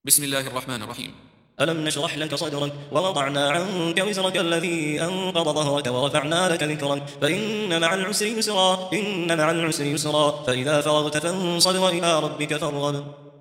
بسم الله الرحمن الرحيم. ألم نشرح لك صدرك ووضعنا عنك وزرك الذي أنقض ظهرك ورفعنا لك ذكرك فإن مع العسر يسرا فإذا فرغت فانصب وإلى ربك فارغب.